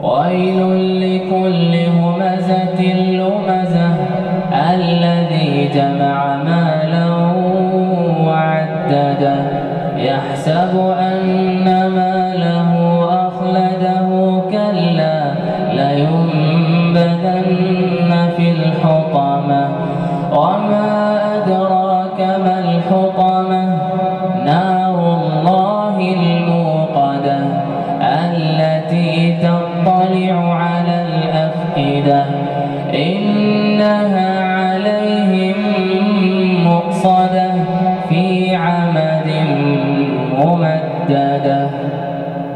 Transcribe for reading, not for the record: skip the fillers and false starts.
ويل لكل همزة لمزة الذي جمع مالا وعدده يحسب أن ماله أخلده كلا لينبذن في الحطمة وما أدراك ما الحطمة نار الله الموقدة التي تطلع على الأفئدة إنها عليهم مؤصدة